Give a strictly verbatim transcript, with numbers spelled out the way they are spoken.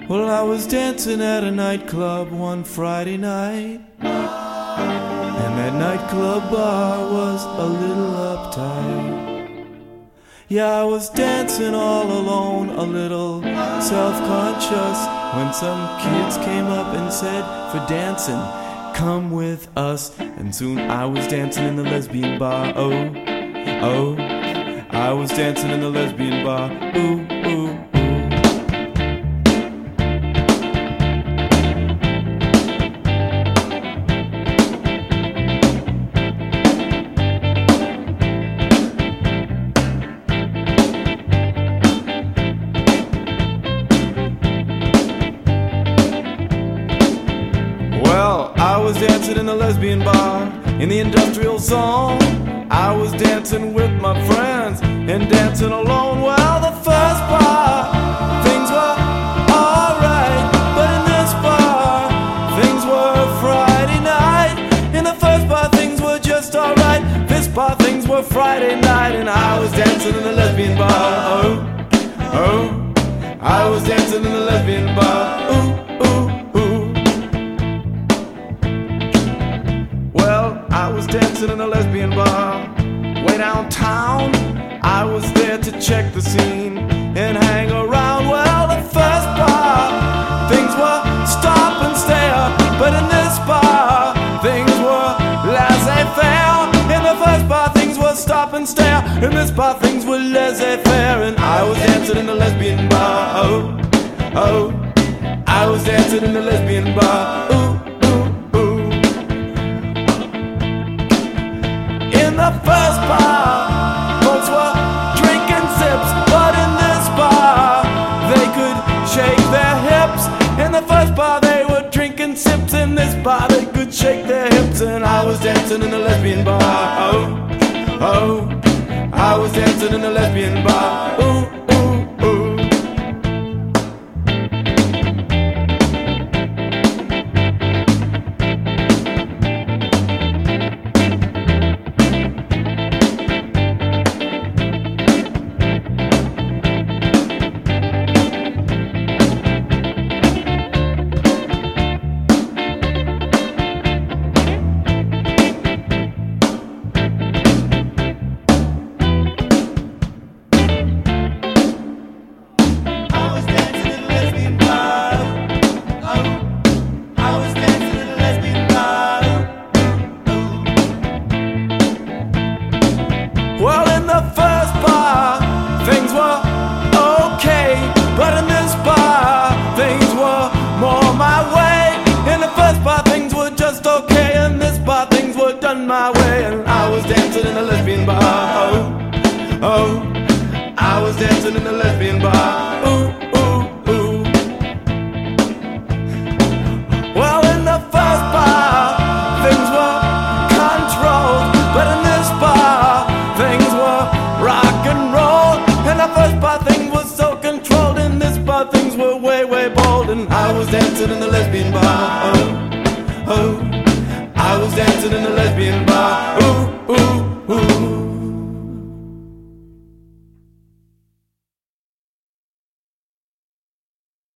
Well, I was dancing at a nightclub one Friday night, and that nightclub bar was a little uptight. Yeah, I was dancing all alone, a little self-conscious, when some kids came up and said, for dancing, come with us. And soon I was dancing in the lesbian bar, oh, oh. I was dancing in the lesbian bar, ooh, ooh. Well, I was dancing in the lesbian bar in the industrial zone. I was dancing with my friends and dancing alone. Well, the first bar, things were alright, but in this bar, things were Friday night. In the first bar, things were just alright. This bar, things were Friday night, and I was dancing in the lesbian bar. Oh, oh, I was dancing in the lesbian bar. Ooh. I was dancing in a lesbian bar way downtown. I was there to check the scene and hang around. Well, the first bar, things were stop and stare, but in this bar, things were laissez-faire. In the first bar, things were stop and stare. In this bar, things were laissez-faire. And I was dancing in the lesbian bar. Oh, oh, I was dancing in the lesbian bar. Ooh. The first bar, folks were drinking sips, but in this bar, they could shake their hips. In the first bar, they were drinking sips. In this bar, they could shake their hips. And I was dancing in the lesbian bar. Oh, oh, I was dancing in the lesbian bar. Ooh. The first bar, things were okay, but in this bar, things were more my way. In the first bar, things were just okay. In this bar, things were done my way. And I was dancing in the lesbian bar. Oh, oh, I was dancing in the lesbian bar. Ooh, ooh, ooh. Well, in the first bar, things were controlled, but in this bar, things were rock and roll. And the first bar, things were so controlled. In this bar, things were way, way bold. And I was dancing in the lesbian bar. Oh.